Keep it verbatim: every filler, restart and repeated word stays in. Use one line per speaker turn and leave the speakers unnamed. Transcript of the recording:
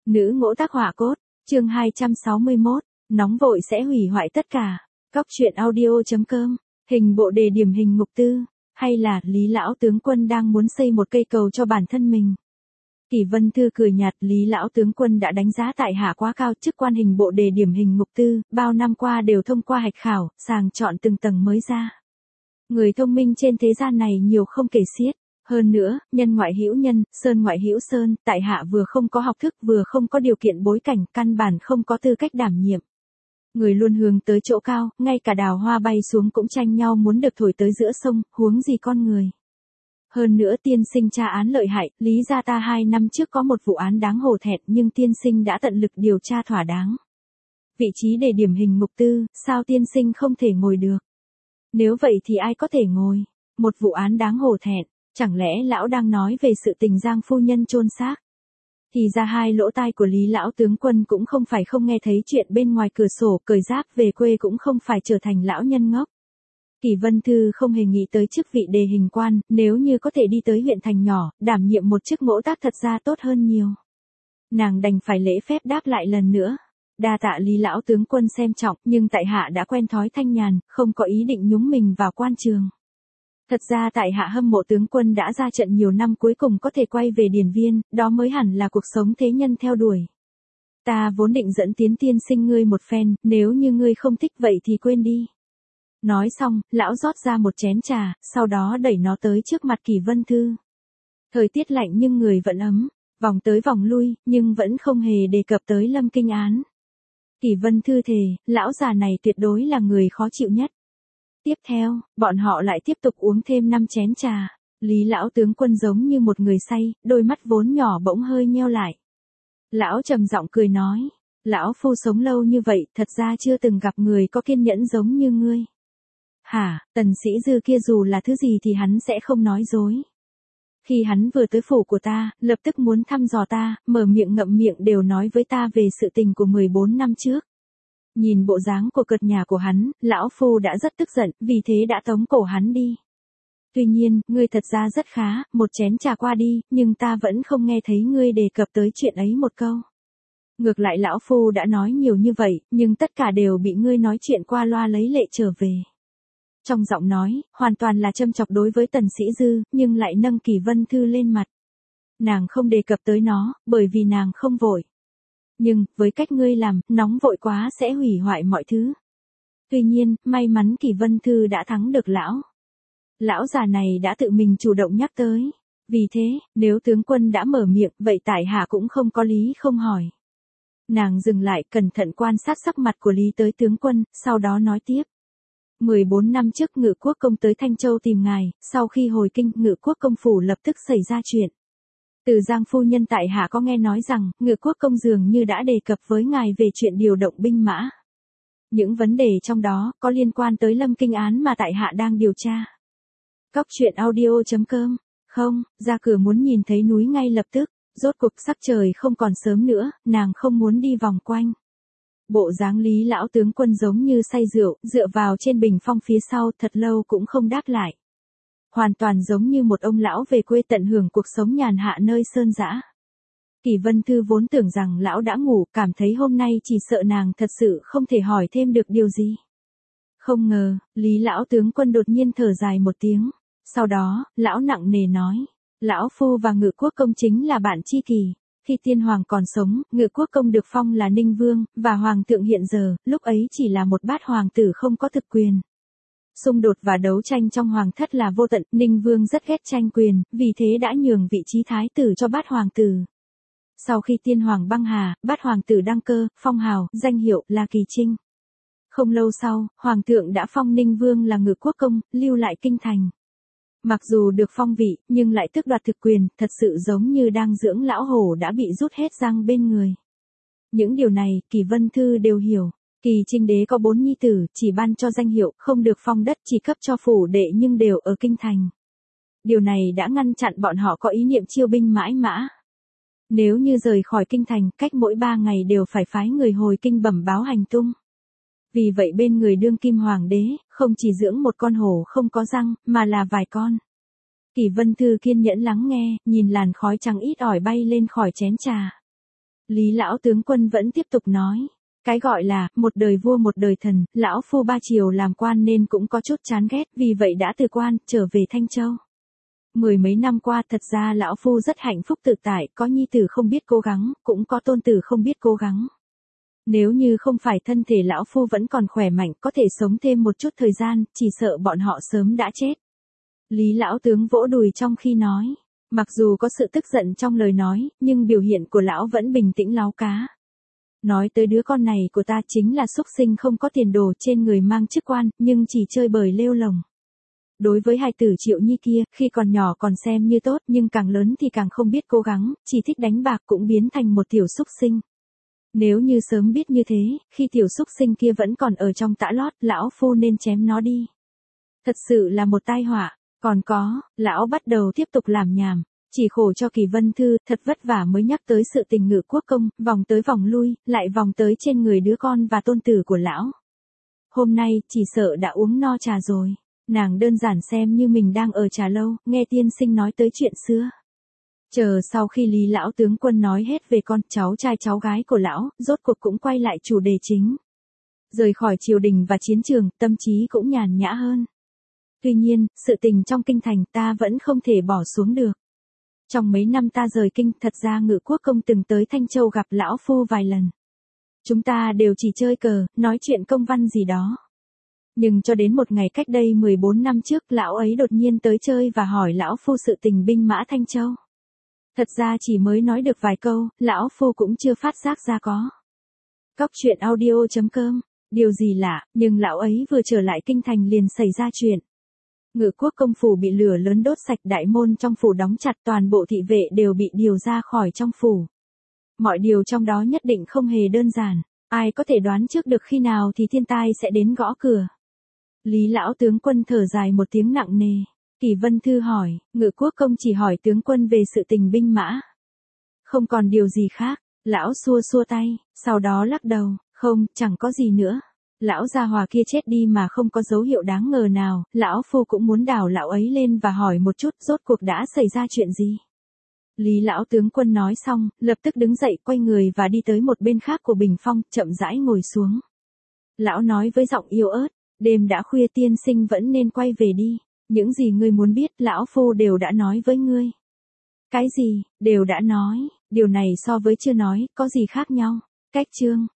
Nữ ngỗ tác hỏa cốt, chương hai trăm sáu mươi mốt, nóng vội sẽ hủy hoại tất cả. Cóc truyện audio.com, hình bộ đề điểm hình mục tư, hay là Lý lão tướng quân đang muốn xây một cây cầu cho bản thân mình. Kỷ Vân Thư cười nhạt, Lý lão tướng quân đã đánh giá tại hạ quá cao, chức quan hình bộ đề điểm hình mục tư, bao năm qua đều thông qua hạch khảo, sàng chọn từng tầng mới ra. Người thông minh trên thế gian này nhiều không kể xiết. Hơn nữa, nhân ngoại hữu nhân, sơn ngoại hữu sơn, tại hạ vừa không có học thức vừa không có điều kiện bối cảnh, căn bản không có tư cách đảm nhiệm. Người luôn hướng tới chỗ cao, ngay cả đào hoa bay xuống cũng tranh nhau muốn được thổi tới giữa sông, huống gì con người. Hơn nữa tiên sinh tra án lợi hại, lý ra ta hai năm trước có một vụ án đáng hổ thẹn nhưng tiên sinh đã tận lực điều tra thỏa đáng. Vị trí để điểm hình mục tư, sao tiên sinh không thể ngồi được? Nếu vậy thì ai có thể ngồi? Một vụ án đáng hổ thẹn. Chẳng lẽ lão đang nói về sự tình Giang phu nhân chôn xác? Thì ra hai lỗ tai của Lý lão tướng quân cũng không phải không nghe thấy chuyện bên ngoài cửa sổ, cởi giáp về quê cũng không phải trở thành lão nhân ngốc. Kỷ Vân Thư không hề nghĩ tới chức vị đề hình quan, nếu như có thể đi tới huyện thành nhỏ, đảm nhiệm một chức ngỗ tác thật ra tốt hơn nhiều. Nàng đành phải lễ phép đáp lại lần nữa. Đa tạ Lý lão tướng quân xem trọng, nhưng tại hạ đã quen thói thanh nhàn, không có ý định nhúng mình vào quan trường. Thật ra tại hạ hâm mộ tướng quân đã ra trận nhiều năm cuối cùng có thể quay về điển viên, đó mới hẳn là cuộc sống thế nhân theo đuổi. Ta vốn định dẫn tiến tiên sinh ngươi một phen, nếu như ngươi không thích vậy thì quên đi. Nói xong, lão rót ra một chén trà, sau đó đẩy nó tới trước mặt Kỷ Vân Thư. Thời tiết lạnh nhưng người vẫn ấm, vòng tới vòng lui, nhưng vẫn không hề đề cập tới Lâm Kinh án. Kỷ Vân Thư thề, lão già này tuyệt đối là người khó chịu nhất. Tiếp theo, bọn họ lại tiếp tục uống thêm năm chén trà. Lý lão tướng quân giống như một người say, đôi mắt vốn nhỏ bỗng hơi nheo lại. Lão trầm giọng cười nói, lão phu sống lâu như vậy, thật ra chưa từng gặp người có kiên nhẫn giống như ngươi. Hả, Tần Sĩ Dư kia dù là thứ gì thì hắn sẽ không nói dối. Khi hắn vừa tới phủ của ta, lập tức muốn thăm dò ta, mở miệng ngậm miệng đều nói với ta về sự tình của mười bốn năm trước. Nhìn bộ dáng của cợt nhà của hắn, lão phu đã rất tức giận, vì thế đã tống cổ hắn đi. Tuy nhiên, ngươi thật ra rất khá, một chén trà qua đi, nhưng ta vẫn không nghe thấy ngươi đề cập tới chuyện ấy một câu. Ngược lại lão phu đã nói nhiều như vậy, nhưng tất cả đều bị ngươi nói chuyện qua loa lấy lệ trở về. Trong giọng nói, hoàn toàn là châm chọc đối với Tần Sĩ Dư, nhưng lại nâng Kỷ Vân Thư lên mặt. Nàng không đề cập tới nó, bởi vì nàng không vội. Nhưng, với cách ngươi làm, nóng vội quá sẽ hủy hoại mọi thứ. Tuy nhiên, may mắn Kỷ Vân Thư đã thắng được lão. Lão già này đã tự mình chủ động nhắc tới. Vì thế, nếu tướng quân đã mở miệng, vậy tại hạ cũng không có lý không hỏi. Nàng dừng lại, cẩn thận quan sát sắc mặt của Lý tới tướng quân, sau đó nói tiếp. mười bốn năm trước Ngự Quốc công tới Thanh Châu tìm ngài, sau khi hồi kinh, Ngự Quốc công phủ lập tức xảy ra chuyện. Từ Giang phu nhân tại hạ có nghe nói rằng, Ngự Quốc công dường như đã đề cập với ngài về chuyện điều động binh mã. Những vấn đề trong đó có liên quan tới Lâm Kinh án mà tại hạ đang điều tra. Cóc truyện audio.com, không, ra cửa muốn nhìn thấy núi ngay lập tức, rốt cuộc sắc trời không còn sớm nữa, nàng không muốn đi vòng quanh. Bộ dáng Lý lão tướng quân giống như say rượu, dựa vào trên bình phong phía sau thật lâu cũng không đáp lại. Hoàn toàn giống như một ông lão về quê tận hưởng cuộc sống nhàn hạ nơi sơn dã. Kỷ Vân Thư vốn tưởng rằng lão đã ngủ, cảm thấy hôm nay chỉ sợ nàng thật sự không thể hỏi thêm được điều gì. Không ngờ, Lý lão tướng quân đột nhiên thở dài một tiếng. Sau đó, lão nặng nề nói, lão phu và Ngự Quốc công chính là bạn tri kỷ. Khi tiên hoàng còn sống, Ngự Quốc công được phong là Ninh Vương, và hoàng thượng hiện giờ, lúc ấy chỉ là một bát hoàng tử không có thực quyền. Xung đột và đấu tranh trong hoàng thất là vô tận, Ninh Vương rất ghét tranh quyền, vì thế đã nhường vị trí thái tử cho bát hoàng tử. Sau khi tiên hoàng băng hà, bát hoàng tử đăng cơ, phong hào, danh hiệu là Kỳ Trinh. Không lâu sau, hoàng thượng đã phong Ninh Vương là Ngự Quốc công, lưu lại kinh thành. Mặc dù được phong vị, nhưng lại tước đoạt thực quyền, thật sự giống như đang dưỡng lão hổ đã bị rút hết răng bên người. Những điều này, Kỷ Vân Thư đều hiểu. Kỳ Trinh đế có bốn nhi tử, chỉ ban cho danh hiệu, không được phong đất, chỉ cấp cho phủ đệ nhưng đều ở kinh thành. Điều này đã ngăn chặn bọn họ có ý niệm chiêu binh mãi mã. Nếu như rời khỏi kinh thành, cách mỗi ba ngày đều phải phái người hồi kinh bẩm báo hành tung. Vì vậy bên người đương kim hoàng đế, không chỉ dưỡng một con hổ không có răng, mà là vài con. Kỷ Vân Thư kiên nhẫn lắng nghe, nhìn làn khói trắng ít ỏi bay lên khỏi chén trà. Lý lão tướng quân vẫn tiếp tục nói. Cái gọi là, một đời vua một đời thần, lão phu ba triều làm quan nên cũng có chút chán ghét, vì vậy đã từ quan, trở về Thanh Châu. Mười mấy năm qua thật ra lão phu rất hạnh phúc tự tại, có nhi tử không biết cố gắng, cũng có tôn tử không biết cố gắng. Nếu như không phải thân thể lão phu vẫn còn khỏe mạnh, có thể sống thêm một chút thời gian, chỉ sợ bọn họ sớm đã chết. Lý lão tướng vỗ đùi trong khi nói. Mặc dù có sự tức giận trong lời nói, nhưng biểu hiện của lão vẫn bình tĩnh láo cá. Nói tới đứa con này của ta chính là xúc sinh không có tiền đồ, trên người mang chức quan, nhưng chỉ chơi bời lêu lồng. Đối với hài tử Triệu Nhi kia, khi còn nhỏ còn xem như tốt, nhưng càng lớn thì càng không biết cố gắng, chỉ thích đánh bạc cũng biến thành một tiểu xúc sinh. Nếu như sớm biết như thế, khi tiểu xúc sinh kia vẫn còn ở trong tã lót, lão phu nên chém nó đi. Thật sự là một tai họa. Còn có, lão bắt đầu tiếp tục làm nhảm. Chỉ khổ cho Kỳ Vân Thư, thật vất vả mới nhắc tới sự tình Ngự Quốc công, vòng tới vòng lui, lại vòng tới trên người đứa con và tôn tử của lão. Hôm nay, chỉ sợ đã uống no trà rồi. Nàng đơn giản xem như mình đang ở trà lâu, nghe tiên sinh nói tới chuyện xưa. Chờ sau khi Lý lão tướng quân nói hết về con cháu trai cháu gái của lão, rốt cuộc cũng quay lại chủ đề chính. Rời khỏi triều đình và chiến trường, tâm trí cũng nhàn nhã hơn. Tuy nhiên, sự tình trong kinh thành ta vẫn không thể bỏ xuống được. Trong mấy năm ta rời kinh, thật ra Ngự Quốc công từng tới Thanh Châu gặp lão phu vài lần. Chúng ta đều chỉ chơi cờ, nói chuyện công văn gì đó. Nhưng cho đến một ngày cách đây mười bốn năm trước, lão ấy đột nhiên tới chơi và hỏi lão phu sự tình binh mã Thanh Châu. Thật ra chỉ mới nói được vài câu, lão phu cũng chưa phát giác ra có. Cóc truyện audio chấm com, điều gì lạ, nhưng lão ấy vừa trở lại kinh thành liền xảy ra chuyện. Ngự Quốc công phủ bị lửa lớn đốt sạch, đại môn trong phủ đóng chặt, toàn bộ thị vệ đều bị điều ra khỏi trong phủ. Mọi điều trong đó nhất định không hề đơn giản, ai có thể đoán trước được khi nào thì thiên tai sẽ đến gõ cửa. Lý lão tướng quân thở dài một tiếng nặng nề. Kỳ Vân Thư hỏi, Ngự Quốc công chỉ hỏi tướng quân về sự tình binh mã. Không còn điều gì khác, lão xua xua tay, sau đó lắc đầu, không, chẳng có gì nữa. Lão gia hòa kia chết đi mà không có dấu hiệu đáng ngờ nào, lão phu cũng muốn đào lão ấy lên và hỏi một chút rốt cuộc đã xảy ra chuyện gì. Lý lão tướng quân nói xong, lập tức đứng dậy quay người và đi tới một bên khác của bình phong, chậm rãi ngồi xuống. Lão nói với giọng yếu ớt, đêm đã khuya tiên sinh vẫn nên quay về đi, những gì ngươi muốn biết lão phu đều đã nói với ngươi. Cái gì, đều đã nói, điều này so với chưa nói, có gì khác nhau, cách chương.